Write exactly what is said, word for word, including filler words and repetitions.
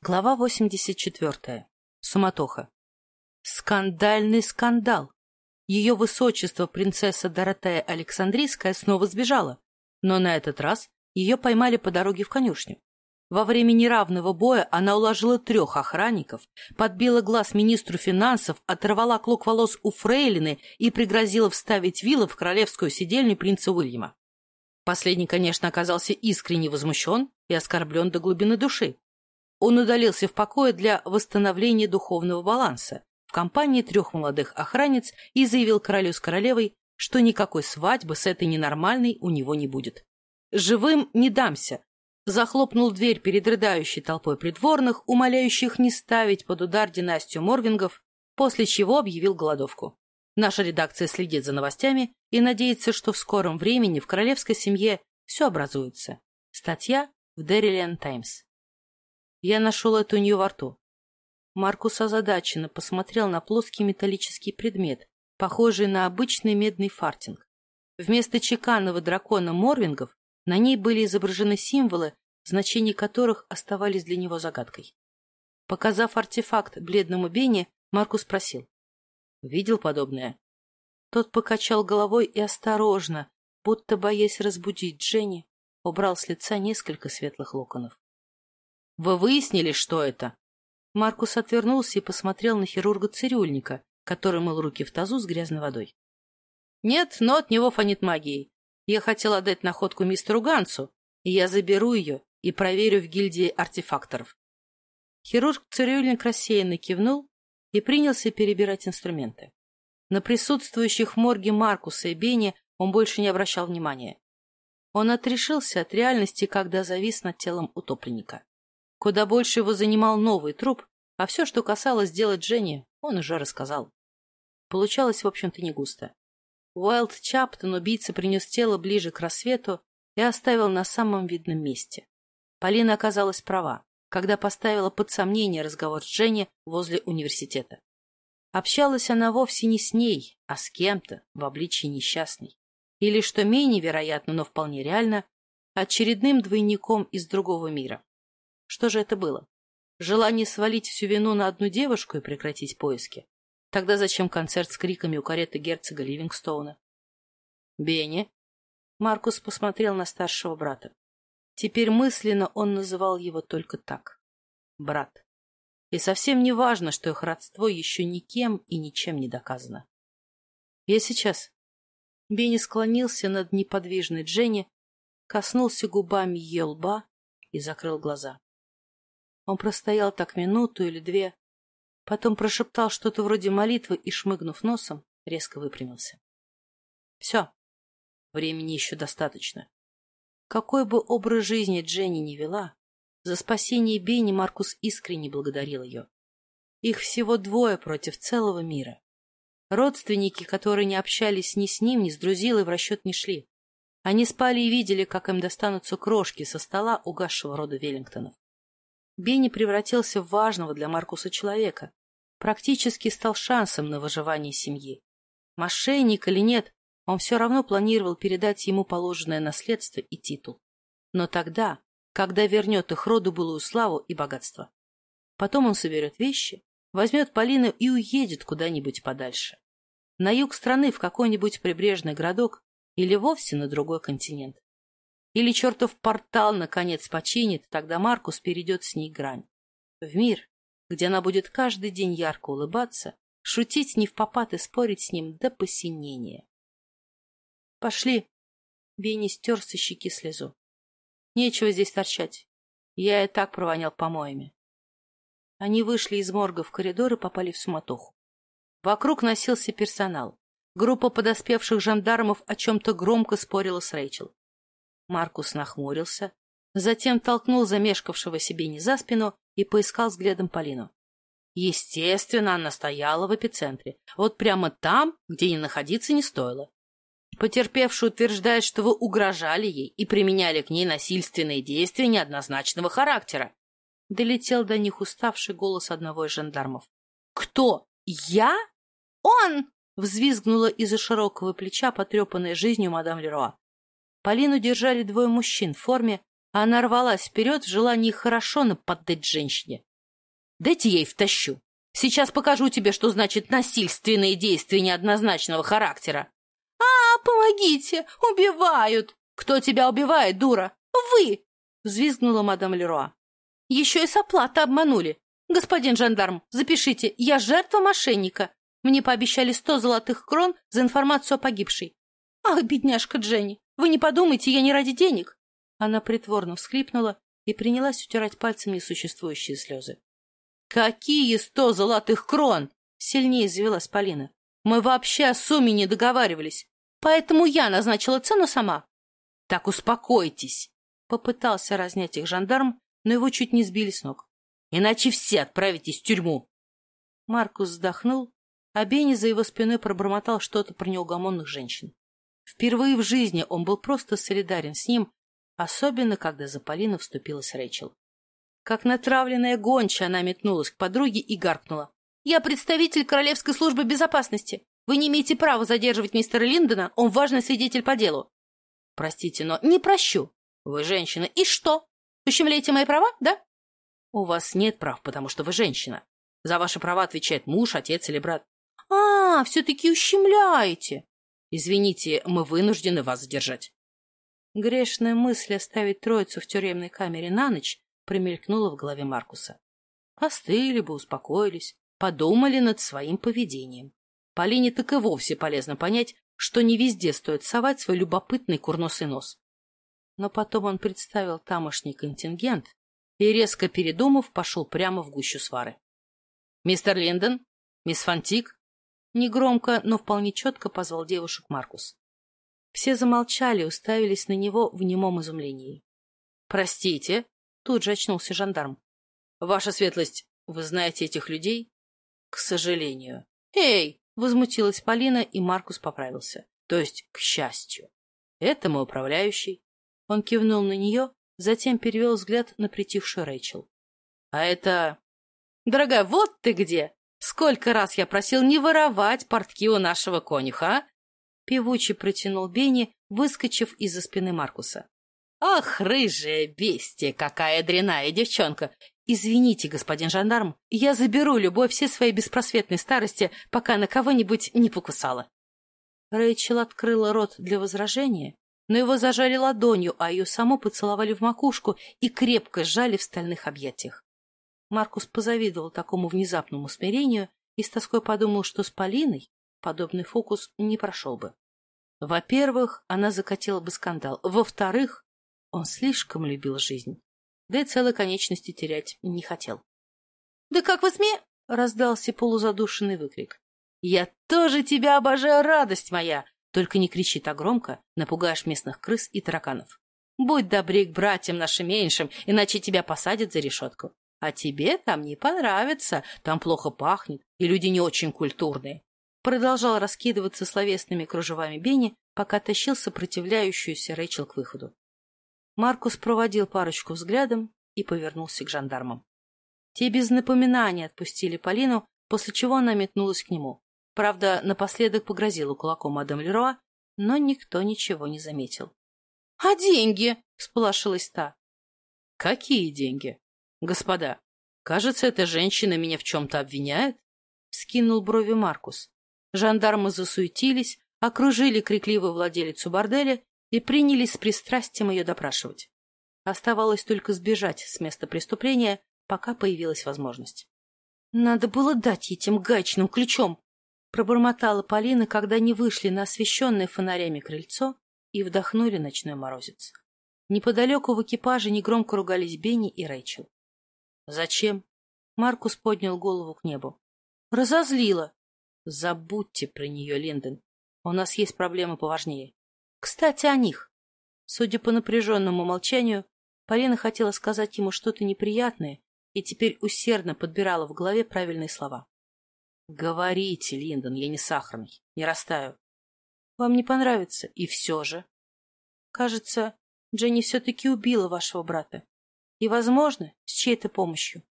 Глава восемьдесят четвертая. Суматоха. Скандальный скандал. Ее высочество принцесса Доротея Александрийская снова сбежала, но на этот раз ее поймали по дороге в конюшню. Во время неравного боя она уложила трех охранников, подбила глаз министру финансов, оторвала клок волос у фрейлины и пригрозила вставить вилы в королевскую сидельню принца Уильяма. Последний, конечно, оказался искренне возмущен и оскорблен до глубины души. Он удалился в покое для восстановления духовного баланса в компании трех молодых охранниц и заявил королю с королевой, что никакой свадьбы с этой ненормальной у него не будет. «Живым не дамся!» Захлопнул дверь перед рыдающей толпой придворных, умоляющих не ставить под удар династию Морвингов, после чего объявил голодовку. Наша редакция следит за новостями и надеется, что в скором времени в королевской семье все образуется. Статья в Дерриан Таймс. Я нашел это у нее во рту. Маркус озадаченно посмотрел на плоский металлический предмет, похожий на обычный медный фартинг. Вместо чеканного дракона Морвингов на ней были изображены символы, значения которых оставались для него загадкой. Показав артефакт бледному Бенни, Маркус спросил: «Видел подобное?» Тот покачал головой и осторожно, будто боясь разбудить Дженни, убрал с лица несколько светлых локонов. «Вы выяснили, что это?» Маркус отвернулся и посмотрел на хирурга-цирюльника, который мыл руки в тазу с грязной водой. «Нет, но от него фонит магией. Я хотел отдать находку мистеру Гансу, и я заберу ее и проверю в гильдии артефакторов». Хирург-цирюльник рассеянно кивнул и принялся перебирать инструменты. На присутствующих в морге Маркуса и Бенни он больше не обращал внимания. Он отрешился от реальности, когда завис над телом утопленника. Куда больше его занимал новый труп, а все, что касалось дела Дженни, он уже рассказал. Получалось, в общем-то, не густо. Уайлд Чаптон, убийца, принес тело ближе к рассвету и оставил на самом видном месте. Полина оказалась права, когда поставила под сомнение разговор с Дженни возле университета. Общалась она вовсе не с ней, а с кем-то в обличии несчастной. Или, что менее вероятно, но вполне реально, очередным двойником из другого мира. Что же это было? Желание свалить всю вину на одну девушку и прекратить поиски? Тогда зачем концерт с криками у кареты герцога Ливингстоуна? «Бенни?» Маркус посмотрел на старшего брата. Теперь мысленно он называл его только так. Брат. И совсем не важно, что их родство еще никем и ничем не доказано. «Я сейчас». Бенни склонился над неподвижной Дженни, коснулся губами ее лба и закрыл глаза. Он простоял так минуту или две, потом прошептал что-то вроде молитвы и, шмыгнув носом, резко выпрямился. Все, времени еще достаточно. Какой бы образ жизни Дженни ни вела, за спасение Бенни Маркус искренне благодарил ее. Их всего двое против целого мира. Родственники, которые не общались ни с ним, ни с Друзилой, в расчет не шли. Они спали и видели, как им достанутся крошки со стола угасшего рода Веллингтонов. Бенни превратился в важного для Маркуса человека, практически стал шансом на выживание семьи. Мошенник или нет, он все равно планировал передать ему положенное наследство и титул. Но тогда, когда вернет их роду былую славу и богатство. Потом он соберет вещи, возьмет Полину и уедет куда-нибудь подальше. На юг страны, в какой-нибудь прибрежный городок или вовсе на другой континент. Или чертов портал, наконец, починит, тогда Маркус перейдет с ней грань. В мир, где она будет каждый день ярко улыбаться, шутить невпопад и спорить с ним до посинения. «Пошли!» Бенни стер со щеки слезу. «Нечего здесь торчать. Я и так провонял помоями». Они вышли из морга в коридор и попали в суматоху. Вокруг носился персонал. Группа подоспевших жандармов о чем-то громко спорила с Рэйчел. Маркус нахмурился, затем толкнул замешкавшего Бенни за спину и поискал взглядом Полину. Естественно, она стояла в эпицентре, вот прямо там, где ей находиться не стоило. Потерпевший утверждает, что вы угрожали ей и применяли к ней насильственные действия неоднозначного характера. Долетел до них уставший голос одного из жандармов. «Кто? Я? Он!» — взвизгнула из-за широкого плеча потрепанная жизнью мадам Леруа. Полину держали двое мужчин в форме, а она рвалась вперед в желании хорошо наподдать женщине. Дайте я ей втащу. Сейчас покажу тебе, что значит насильственные действия неоднозначного характера. А, помогите! Убивают! Кто тебя убивает, дура? Вы! Взвизгнула мадам Леруа. Еще и с оплаты обманули. Господин жандарм, запишите, я жертва мошенника. Мне пообещали сто золотых крон за информацию о погибшей. Ах, бедняжка Дженни, вы не подумайте, я не ради денег. Она притворно всхлипнула и принялась утирать пальцем несуществующие слезы. Какие сто золотых крон? Сильнее завелась Полина. Мы вообще о сумме не договаривались, поэтому я назначила цену сама. Так успокойтесь. Попытался разнять их жандарм, но его чуть не сбили с ног. Иначе все отправитесь в тюрьму. Маркус вздохнул, а Бенни за его спиной пробормотал что-то про неугомонных женщин. Впервые в жизни он был просто солидарен с ним, особенно когда за Полину вступилась Рэйчел. Как натравленная гончая она метнулась к подруге и гаркнула. «Я представитель Королевской службы безопасности. Вы не имеете права задерживать мистера Линдона, он важный свидетель по делу». «Простите, но не прощу. Вы женщина. И что? Ущемляете мои права, да?» «У вас нет прав, потому что вы женщина. За ваши права отвечает муж, отец или брат». «А, все-таки ущемляете!» «Извините, мы вынуждены вас задержать». Грешная мысль оставить троицу в тюремной камере на ночь промелькнула в голове Маркуса. Остыли бы, успокоились, подумали над своим поведением. Полине так и вовсе полезно понять, что не везде стоит совать свой любопытный курносый нос. Но потом он представил тамошний контингент и, резко передумав, пошел прямо в гущу свары. «Мистер Линдон? Мисс Фантик?» Негромко, но вполне четко позвал девушек Маркус. Все замолчали и уставились на него в немом изумлении. «Простите», — тут же очнулся жандарм. «Ваша светлость, вы знаете этих людей?» «К сожалению». «Эй!» — возмутилась Полина, и Маркус поправился. «То есть, к счастью. Это мой управляющий». Он кивнул на нее, затем перевел взгляд на притихшую Рэйчел. «А это...» «Дорогая, вот ты где! Сколько раз я просил не воровать портки у нашего конюха, а?» Певуче протянул Бенни, выскочив из-за спины Маркуса. «Ах, рыжая бестия, какая дрянная девчонка! Извините, господин жандарм, я заберу любовь всей своей беспросветной старости, пока на кого-нибудь не покусала». Рэйчел открыла рот для возражения, но его зажали ладонью, а ее саму поцеловали в макушку и крепко сжали в стальных объятиях. Маркус позавидовал такому внезапному смирению и с тоской подумал, что с Полиной подобный фокус не прошел бы. Во-первых, она закатила бы скандал. Во-вторых, он слишком любил жизнь, да и целой конечности терять не хотел. — Да как вы сме... — раздался полузадушенный выкрик. — Я тоже тебя обожаю, радость моя! Только не кричи так громко, напугаешь местных крыс и тараканов. Будь добрей к братьям нашим меньшим, иначе тебя посадят за решетку. А тебе там не понравится, там плохо пахнет, и люди не очень культурные. Продолжал раскидываться словесными кружевами Бенни, пока тащил сопротивляющуюся Рэйчел к выходу. Маркус проводил парочку взглядом и повернулся к жандармам. Те без напоминания отпустили Полину, после чего она метнулась к нему. Правда, напоследок погрозила кулаком мадам Леруа, но никто ничего не заметил. — А деньги? — всполошилась та. — Какие деньги? — Господа, кажется, эта женщина меня в чем-то обвиняет? — вскинул брови Маркус. Жандармы засуетились, окружили крикливую владелицу борделя и принялись с пристрастием ее допрашивать. Оставалось только сбежать с места преступления, пока появилась возможность. — Надо было дать этим гаечным ключом! — пробормотала Полина, когда они вышли на освещенное фонарями крыльцо и вдохнули ночной морозец. Неподалеку в экипаже негромко ругались Бенни и Рэйчел. «Зачем?» Маркус поднял голову к небу. «Разозлила!» «Забудьте про нее, Линдон. У нас есть проблемы поважнее. Кстати, о них». Судя по напряженному молчанию, Полина хотела сказать ему что-то неприятное и теперь усердно подбирала в голове правильные слова. «Говорите, Линдон, я не сахарный, не растаю». «Вам не понравится, и все же». «Кажется, Дженни все-таки убила вашего брата. И, возможно, с чьей-то помощью».